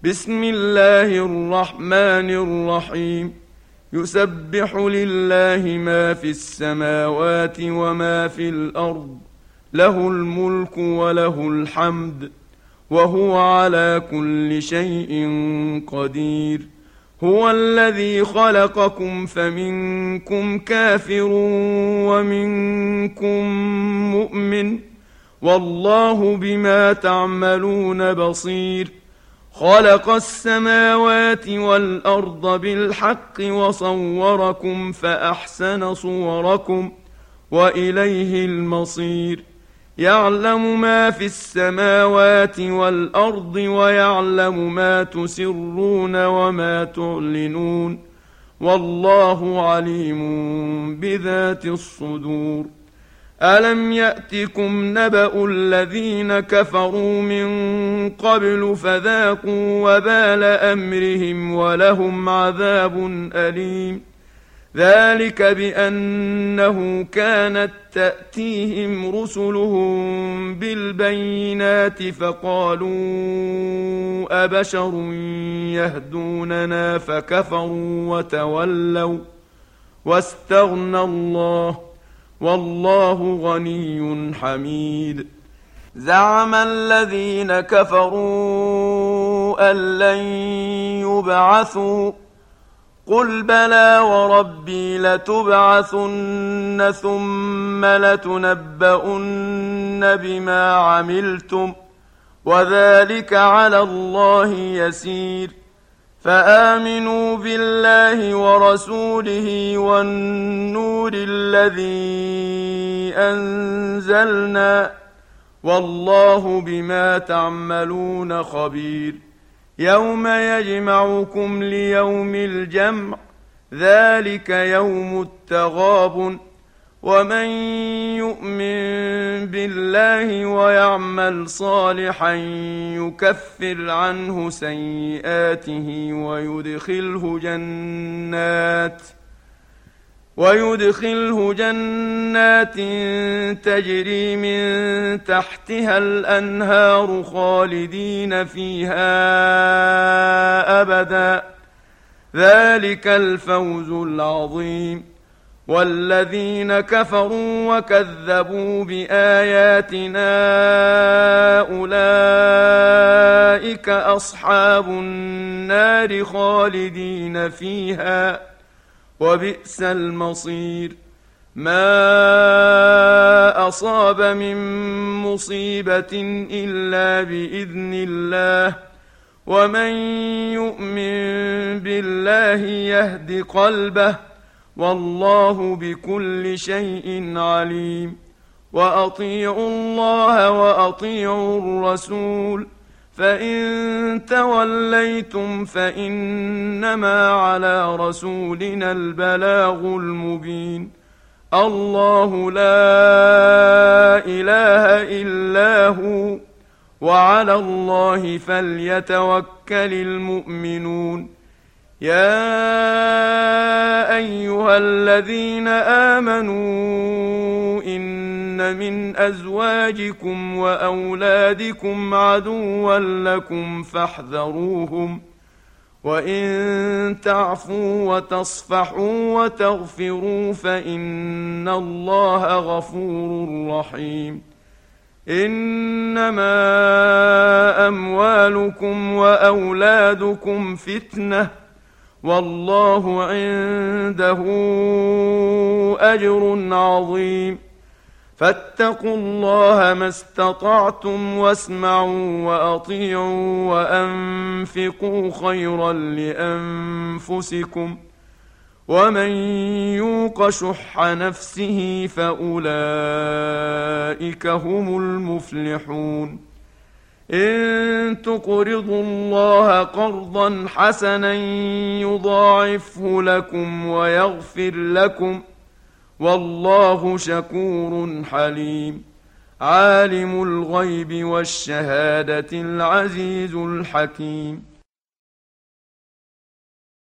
بسم الله الرحمن الرحيم. يسبح لله ما في السماوات وما في الأرض، له الملك وله الحمد، وهو على كل شيء قدير. هو الذي خلقكم فمنكم كافر ومنكم مؤمن، والله بما تعملون بصير. خلق السماوات والأرض بالحق وصوركم فأحسن صوركم وإليه المصير. يعلم ما في السماوات والأرض ويعلم ما تسرون وما تعلنون، والله عليم بذات الصدور. ألم يأتكم نبأ الذين كفروا من قبل فذاقوا وبال أمرهم ولهم عذاب أليم. ذلك بأنه كانت تأتيهم رسلهم بالبينات فقالوا أبشر يهدوننا فكفروا وتولوا واستغنى الله، والله غني حميد. زعم الذين كفروا أن لن يبعثوا، قل بلى وربي لتبعثن ثم لتنبؤن بما عملتم، وذلك على الله يسير. فآمنوا بالله ورسوله والنور الذي أنزلنا، والله بما تعملون خبير. يوم يجمعكم ليوم الجمع، ذلك يوم التغابن. ومن يؤمن بالله ويعمل صالحا يكفر عنه سيئاته ويدخله جنات تجري من تحتها الأنهار خالدين فيها أبدا، ذلك الفوز العظيم. والذين كفروا وكذبوا بآياتنا أولئك أصحاب النار خالدين فيها، وبئس المصير. ما أصاب من مصيبة إلا بإذن الله، ومن يؤمن بالله يهد قلبه، والله بكل شيء عليم. وأطيعوا الله وأطيعوا الرسول، فإن توليتم فإنما على رسولنا البلاغ المبين. الله لا إله إلا هو، وعلى الله فليتوكل المؤمنون. يا أيها الذين آمنوا إن من أزواجكم وأولادكم عدوا لكم فاحذروهم، وإن تعفوا وتصفحوا وتغفروا فإن الله غفور رحيم. إنما أموالكم وأولادكم فتنة، والله عنده أجر عظيم. فاتقوا الله ما استطعتم واسمعوا وأطيعوا وأنفقوا خيرا لأنفسكم، ومن يوق شح نفسه فأولئك هم المفلحون. إن تقرضوا الله قرضا حسنا يضاعفه لكم ويغفر لكم، والله شكور حليم. عالم الغيب والشهادة العزيز الحكيم.